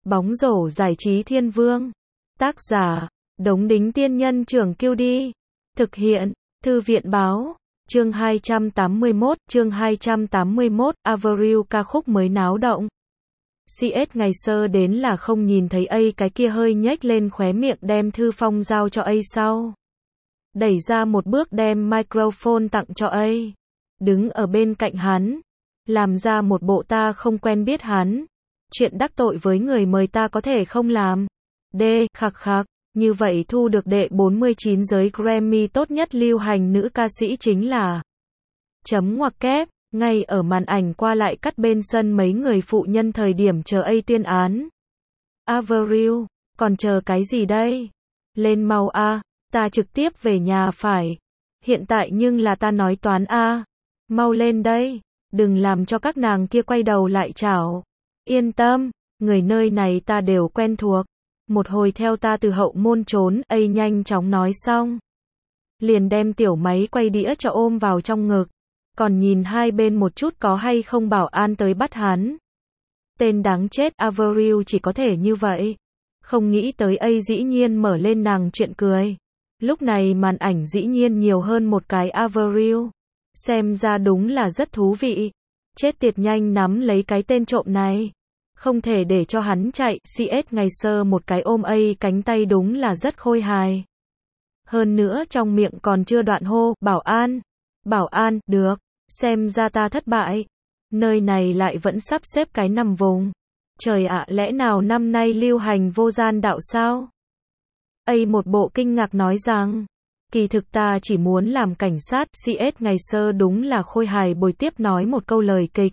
Bóng rổ giải trí thiên vương. Tác giả, Đống Đính Tiên Nhân Trưởng Kiêu Đi. Thực hiện, Thư viện Báo. Chương 281, Avril ca khúc mới náo động. CS ngày sơ đến là không nhìn thấy A cái kia hơi nhếch lên khóe miệng đem thư phong giao cho A sau. Đẩy ra một bước đem microphone tặng cho A. Đứng ở bên cạnh hắn. Làm ra một bộ ta không quen biết hắn. Chuyện đắc tội với người mời ta có thể không làm. Khạc khạc. Như vậy thu được đệ 49 giới Grammy tốt nhất lưu hành nữ ca sĩ chính là chấm ngoặc kép. Ngay ở màn ảnh qua lại cắt bên sân mấy người phụ nhân thời điểm chờ A tuyên án. Avril, còn chờ cái gì đây? Lên mau a, ta trực tiếp về nhà phải. Hiện tại nhưng là ta nói toán a. Mau lên đây, đừng làm cho các nàng kia quay đầu lại chảo. Yên tâm, người nơi này ta đều quen thuộc. Một hồi theo ta từ hậu môn trốn, A nhanh chóng nói xong. Liền đem tiểu máy quay đĩa cho ôm vào trong ngực. Còn nhìn hai bên một chút có hay không bảo an tới bắt hắn. Tên đáng chết Avril chỉ có thể như vậy. Không nghĩ tới A dĩ nhiên mở lên nàng chuyện cười. Lúc này màn ảnh dĩ nhiên nhiều hơn một cái Avril. Xem ra đúng là rất thú vị. Chết tiệt nhanh nắm lấy cái tên trộm này. Không thể để cho hắn chạy. CS ngày sơ một cái ôm A cánh tay đúng là rất khôi hài. Hơn nữa trong miệng còn chưa đoạn hô, bảo an. Bảo an, được. Xem ra ta thất bại. Nơi này lại vẫn sắp xếp cái nằm vùng. Trời ạ, lẽ nào năm nay lưu hành vô gian đạo sao? A một bộ kinh ngạc nói rằng, kỳ thực ta chỉ muốn làm cảnh sát. CS ngày sơ đúng là khôi hài bồi tiếp nói một câu lời kịch.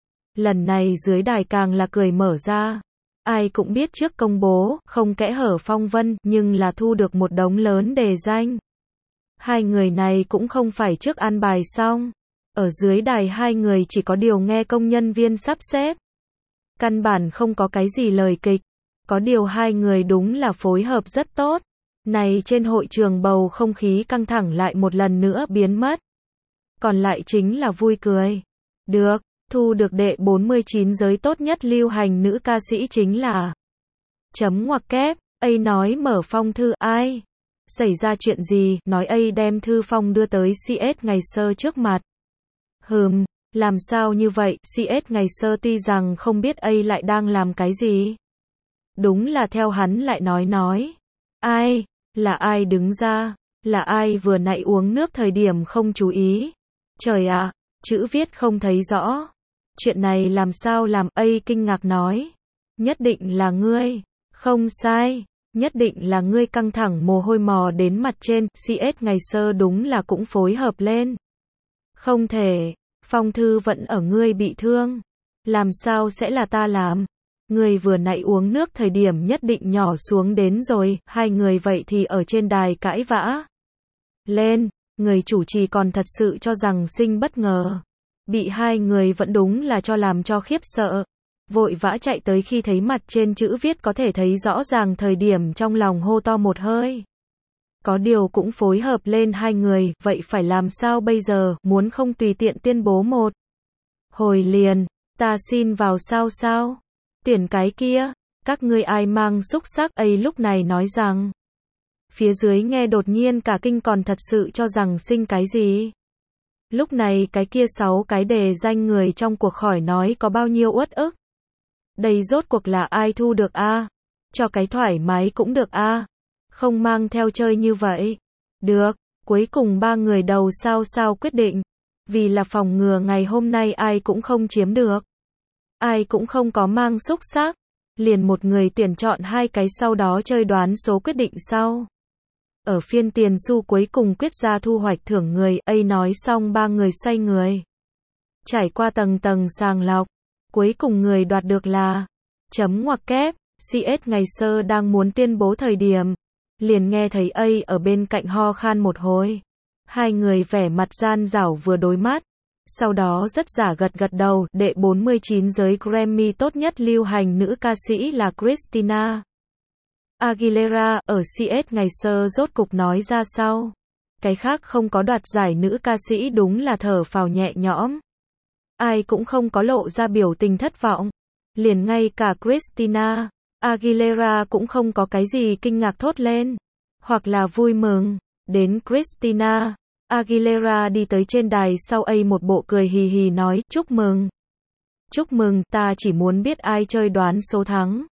Lần này dưới đài càng là cười mở ra. Ai cũng biết trước công bố, không kẽ hở phong vân, nhưng là thu được một đống lớn đề danh. Hai người này cũng không phải trước an bài xong. Ở dưới đài hai người chỉ có điều nghe công nhân viên sắp xếp. Căn bản không có cái gì lời kịch. Có điều hai người đúng là phối hợp rất tốt. Này trên hội trường bầu không khí căng thẳng lại một lần nữa biến mất. Còn lại chính là vui cười. Được, thu được đệ 49 giới tốt nhất lưu hành nữ ca sĩ chính là chấm ngoặc kép. A nói mở phong thư ai? Xảy ra chuyện gì? Nói A đem thư phong đưa tới CS ngày sơ trước mặt. Làm sao như vậy? CS ngày sơ tuy rằng không biết A lại đang làm cái gì. Đúng là theo hắn lại nói. Ai? Là ai đứng ra? Là ai vừa nãy uống nước thời điểm không chú ý? Trời ạ, chữ viết không thấy rõ. Chuyện này làm sao làm? A kinh ngạc nói. Nhất định là ngươi. Không sai. Nhất định là ngươi. Căng thẳng mồ hôi mò đến mặt trên. CS ngày sơ đúng là cũng phối hợp lên. Không thể. Phong thư vẫn ở ngươi bị thương. Làm sao sẽ là ta làm? Ngươi vừa nãy uống nước thời điểm nhất định nhỏ xuống đến rồi. Hai người vậy thì ở trên đài cãi vã lên. Người chủ trì còn thật sự cho rằng sinh bất ngờ. Bị hai người vẫn đúng là cho làm cho khiếp sợ. Vội vã chạy tới khi thấy mặt trên chữ viết có thể thấy rõ ràng thời điểm trong lòng hô to một hơi. Có điều cũng phối hợp lên hai người, vậy phải làm sao bây giờ, muốn không tùy tiện tuyên bố một hồi liền, ta xin vào sao? Tuyển cái kia, các ngươi ai mang xúc xắc? A lúc này nói rằng, phía dưới nghe đột nhiên cả kinh còn thật sự cho rằng sinh cái gì. Lúc này cái kia 6 cái đề danh người trong cuộc khỏi nói có bao nhiêu uất ức. Đây rốt cuộc là ai thu được a? Cho cái thoải mái cũng được a. Không mang theo chơi như vậy. Được, cuối cùng ba người đầu sao quyết định. Vì là phòng ngừa ngày hôm nay ai cũng không chiếm được. Ai cũng không có mang xúc xắc. Liền một người tuyển chọn hai cái sau đó chơi đoán số quyết định sau. Ở phiên tiền xu cuối cùng quyết ra thu hoạch thưởng người. A nói xong ba người xoay người. Trải qua tầng sàng lọc. Cuối cùng người đoạt được là chấm ngoặc kép. CS ngày sơ đang muốn tuyên bố thời điểm. Liền nghe thấy A ở bên cạnh ho khan một hồi. Hai người vẻ mặt gian dảo vừa đối mắt. Sau đó rất giả gật đầu. Đệ 49 giới Grammy tốt nhất lưu hành nữ ca sĩ là Christina Aguilera. Ở CS ngày sơ rốt cục nói ra sau. Cái khác không có đoạt giải nữ ca sĩ đúng là thở phào nhẹ nhõm. Ai cũng không có lộ ra biểu tình thất vọng. Liền ngay cả Christina Aguilera cũng không có cái gì kinh ngạc thốt lên, hoặc là vui mừng. Đến Christina Aguilera đi tới trên đài sau một bộ cười hì hì nói, chúc mừng. Chúc mừng, ta chỉ muốn biết ai chơi đoán số thắng.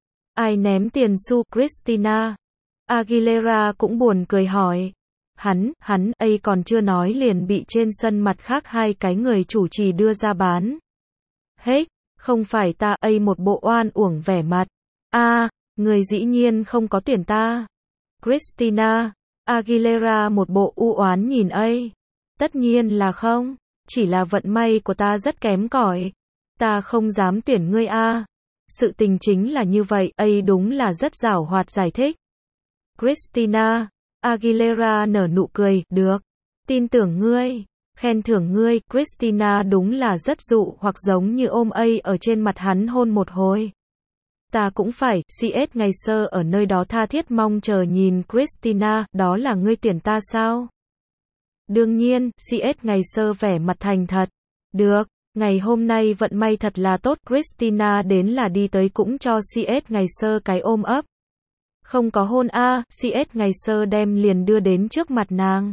Ai ném tiền xu, Christina Aguilera cũng buồn cười hỏi. Hắn, còn chưa nói liền bị trên sân mặt khác hai cái người chủ trì đưa ra bán. Hết, không phải ta, một bộ oan uổng vẻ mặt. Người dĩ nhiên không có tuyển ta. Christina Aguilera một bộ u oán nhìn Tất nhiên là không, chỉ là vận may của ta rất kém cỏi. Ta không dám tuyển ngươi Sự tình chính là như vậy, đúng là rất giảo hoạt giải thích. Christina Aguilera nở nụ cười, được, tin tưởng ngươi, khen thưởng ngươi. Christina đúng là rất dụ hoặc giống như ôm ở trên mặt hắn hôn một hồi. Ta cũng phải, CS ngày xưa ở nơi đó tha thiết mong chờ nhìn Christina, đó là ngươi tuyển ta sao? Đương nhiên, CS ngày xưa vẻ mặt thành thật. Được, ngày hôm nay vận may thật là tốt. Christina đến là đi tới cũng cho CS ngày xưa cái ôm ấp. Không có hôn CS ngày xưa đem liền đưa đến trước mặt nàng.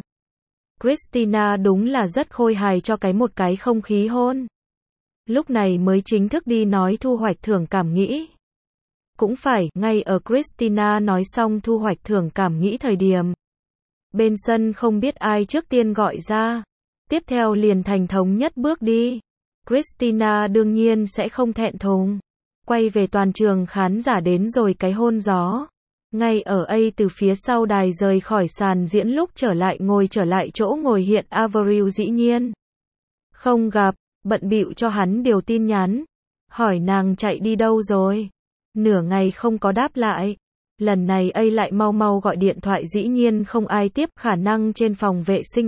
Christina đúng là rất khôi hài cho một cái không khí hôn. Lúc này mới chính thức đi nói thu hoạch thưởng cảm nghĩ. Cũng phải, ngay ở Christina nói xong thu hoạch thưởng cảm nghĩ thời điểm. Bên sân không biết ai trước tiên gọi ra. Tiếp theo liền thành thống nhất bước đi. Christina đương nhiên sẽ không thẹn thùng. Quay về toàn trường khán giả đến rồi cái hôn gió. Ngay ở từ phía sau đài rời khỏi sàn diễn lúc ngồi trở lại chỗ ngồi hiện Avril dĩ nhiên không gặp, bận bịu cho hắn điều tin nhắn. Hỏi nàng chạy đi đâu rồi. Nửa ngày không có đáp lại. Lần này lại mau mau gọi điện thoại dĩ nhiên không ai tiếp, khả năng trên phòng vệ sinh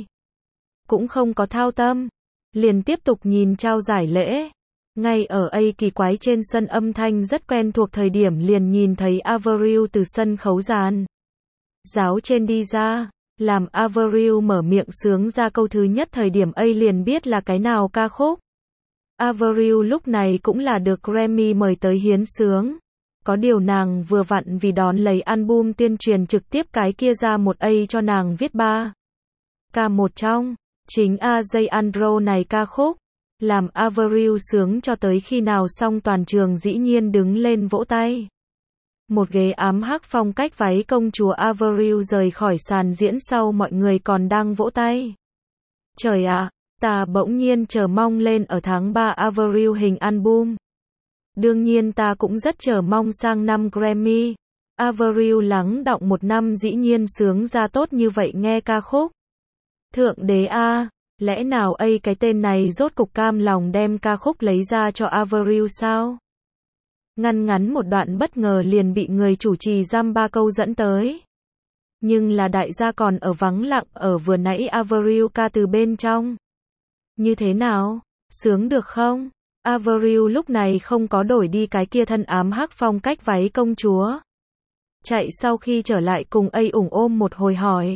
cũng không có thao tâm. Liền tiếp tục nhìn trao giải lễ. Ngay ở kỳ quái trên sân âm thanh rất quen thuộc thời điểm liền nhìn thấy Avril từ sân khấu giàn giáo trên đi ra. Làm Avril mở miệng sướng ra câu thứ nhất thời điểm liền biết là cái nào ca khúc. Avril lúc này cũng là được Grammy mời tới hiến sướng. Có điều nàng vừa vặn vì đón lấy album tuyên truyền trực tiếp cái kia ra một cho nàng viết 3 ca một trong. Chính AJ Andro này ca khúc. Làm Avril sướng cho tới khi nào xong toàn trường dĩ nhiên đứng lên vỗ tay. Một ghế ám hắc phong cách váy công chúa Avril rời khỏi sàn diễn sau mọi người còn đang vỗ tay. Trời ạ, ta bỗng nhiên chờ mong lên ở tháng 3 Avril hình album. Đương nhiên ta cũng rất chờ mong sang năm Grammy. Avril lắng đọng một năm dĩ nhiên sướng ra tốt như vậy nghe ca khúc. Thượng đế lẽ nào cái tên này rốt cục cam lòng đem ca khúc lấy ra cho Avril sao? Ngắn một đoạn bất ngờ liền bị người chủ trì giam 3 câu dẫn tới. Nhưng là đại gia còn ở vắng lặng ở vừa nãy Avril ca từ bên trong. Như thế nào? Sướng được không? Avril lúc này không có đổi đi cái kia thân ám hắc phong cách váy công chúa. Chạy sau khi trở lại cùng ủng ôm một hồi hỏi.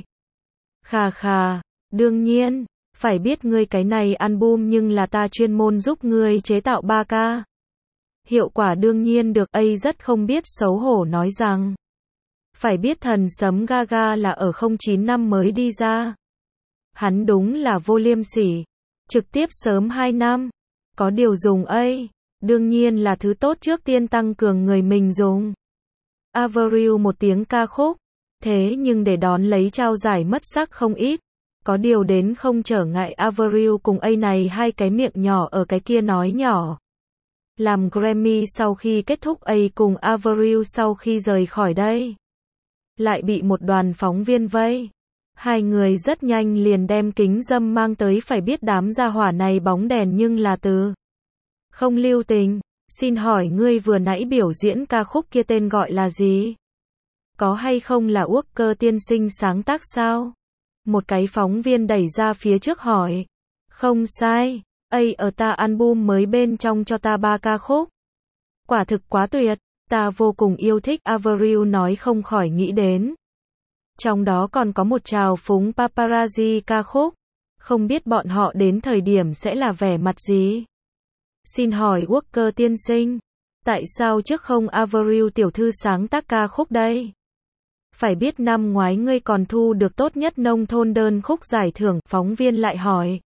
Khà, đương nhiên, phải biết ngươi cái này album nhưng là ta chuyên môn giúp ngươi chế tạo 3 ca. Hiệu quả đương nhiên được. Rất không biết xấu hổ nói rằng. Phải biết thần sấm Gaga là ở 09 năm mới đi ra. Hắn đúng là vô liêm sỉ. Trực tiếp sớm 2 năm. Có điều dùng đương nhiên là thứ tốt trước tiên tăng cường người mình dùng. Avril một tiếng ca khúc. Thế nhưng để đón lấy trao giải mất sắc không ít. Có điều đến không trở ngại Avril cùng này hai cái miệng nhỏ ở cái kia nói nhỏ. Làm Grammy sau khi kết thúc cùng Avril sau khi rời khỏi đây. Lại bị một đoàn phóng viên vây. Hai người rất nhanh liền đem kính râm mang tới, phải biết đám gia hỏa này bóng đèn nhưng là từ không lưu tình. Xin hỏi ngươi vừa nãy biểu diễn ca khúc kia tên gọi là gì? Có hay không là Walker tiên sinh sáng tác sao? Một cái phóng viên đẩy ra phía trước hỏi. Không sai, ở ta album mới bên trong cho ta 3 ca khúc. Quả thực quá tuyệt, ta vô cùng yêu thích. Avril nói không khỏi nghĩ đến. Trong đó còn có một trào phúng paparazzi ca khúc. Không biết bọn họ đến thời điểm sẽ là vẻ mặt gì? Xin hỏi Walker tiên sinh, Tại sao trước không Avril tiểu thư sáng tác ca khúc đây? Phải biết năm ngoái ngươi còn thu được tốt nhất nông thôn đơn khúc giải thưởng, phóng viên lại hỏi.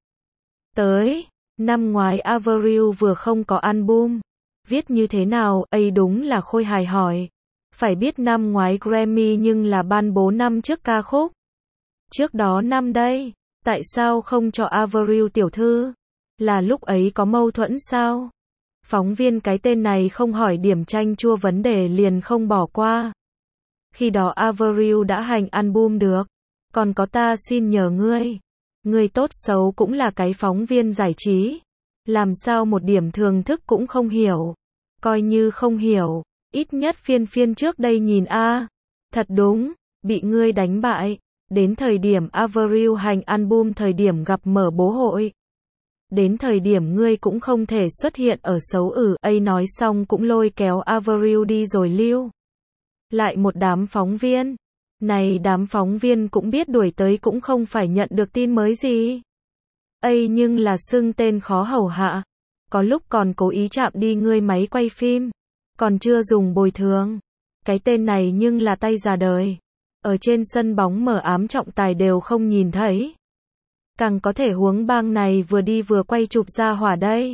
Năm ngoái Avril vừa không có album. Viết như thế nào, ấy đúng là khôi hài hỏi. Phải biết năm ngoái Grammy nhưng là ban bố năm trước ca khúc. Trước đó năm đây, tại sao không cho Avril tiểu thư? Là lúc ấy có mâu thuẫn sao? Phóng viên cái tên này không hỏi điểm chanh chua vấn đề liền không bỏ qua. Khi đó Avril đã hành album được. Còn có ta xin nhờ ngươi. Ngươi tốt xấu cũng là cái phóng viên giải trí. Làm sao một điểm thường thức cũng không hiểu. Coi như không hiểu. Ít nhất phiên trước đây nhìn a. Thật đúng, bị ngươi đánh bại. Đến thời điểm Avril hành album thời điểm gặp mở bố hội. Đến thời điểm ngươi cũng không thể xuất hiện ở xấu ấy nói xong cũng lôi kéo Avril đi rồi lưu. Lại một đám phóng viên. Này đám phóng viên cũng biết đuổi tới cũng không phải nhận được tin mới gì. Nhưng là xưng tên khó hầu hạ. Có lúc còn cố ý chạm đi ngươi máy quay phim. Còn chưa dùng bồi thường. Cái tên này nhưng là tay già đời. Ở trên sân bóng mở ám trọng tài đều không nhìn thấy. Càng có thể huống bang này vừa đi vừa quay chụp ra hỏa đây.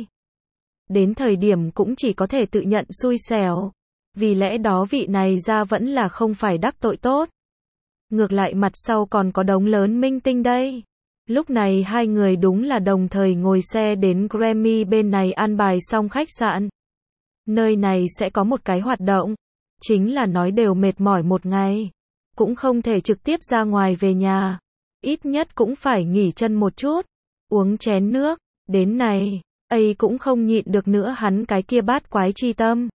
Đến thời điểm cũng chỉ có thể tự nhận xui xẻo. Vì lẽ đó vị này ra vẫn là không phải đắc tội tốt. Ngược lại mặt sau còn có đống lớn minh tinh đây. Lúc này hai người đúng là đồng thời ngồi xe đến Grammy bên này an bài xong khách sạn. Nơi này sẽ có một cái hoạt động. Chính là nói đều mệt mỏi một ngày. Cũng không thể trực tiếp ra ngoài về nhà. Ít nhất cũng phải nghỉ chân một chút. Uống chén nước. Đến này, cũng không nhịn được nữa hắn cái kia bát quái chi tâm.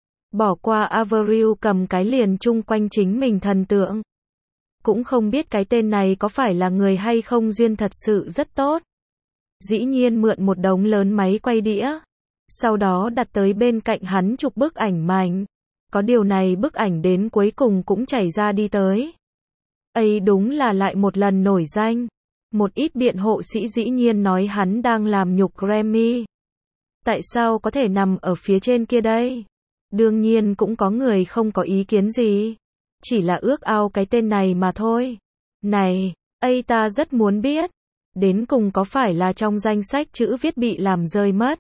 Bỏ qua Avril cầm cái liền chung quanh chính mình thần tượng. Cũng không biết cái tên này có phải là người hay không duyên thật sự rất tốt. Dĩ nhiên mượn một đống lớn máy quay đĩa. Sau đó đặt tới bên cạnh hắn chụp bức ảnh mảnh. Có điều này bức ảnh đến cuối cùng cũng chảy ra đi tới. Đúng là lại một lần nổi danh. Một ít biện hộ sĩ dĩ nhiên nói hắn đang làm nhục Grammy. Tại sao có thể nằm ở phía trên kia đây? Đương nhiên cũng có người không có ý kiến gì. Chỉ là ước ao cái tên này mà thôi. Này, ta rất muốn biết. Đến cùng có phải là trong danh sách chữ viết bị làm rơi mất?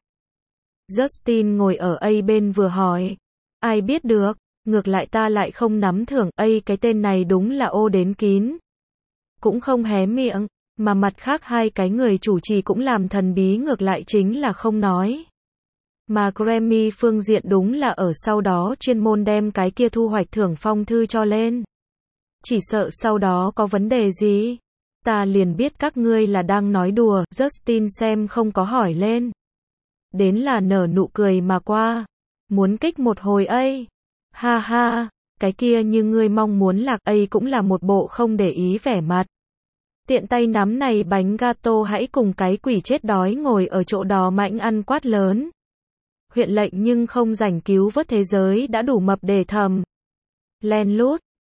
Justin ngồi ở bên vừa hỏi. Ai biết được, ngược lại ta lại không nắm thưởng. Cái tên này đúng là ô đến kín. Cũng không hé miệng, mà mặt khác hai cái người chủ trì cũng làm thần bí ngược lại chính là không nói. Mà Grammy phương diện đúng là ở sau đó chuyên môn đem cái kia thu hoạch thưởng phong thư cho lên. Chỉ sợ sau đó có vấn đề gì. Ta liền biết các ngươi là đang nói đùa, Justin xem không có hỏi lên. Đến là nở nụ cười mà qua. Muốn kích một hồi Ha ha, cái kia như ngươi mong muốn lạc cũng là một bộ không để ý vẻ mặt. Tiện tay nắm này bánh gato hãy cùng cái quỷ chết đói ngồi ở chỗ đó mạnh ăn quát lớn. Huyện lệnh nhưng không rảnh cứu vớt thế giới đã đủ mập để thầm. Len lút,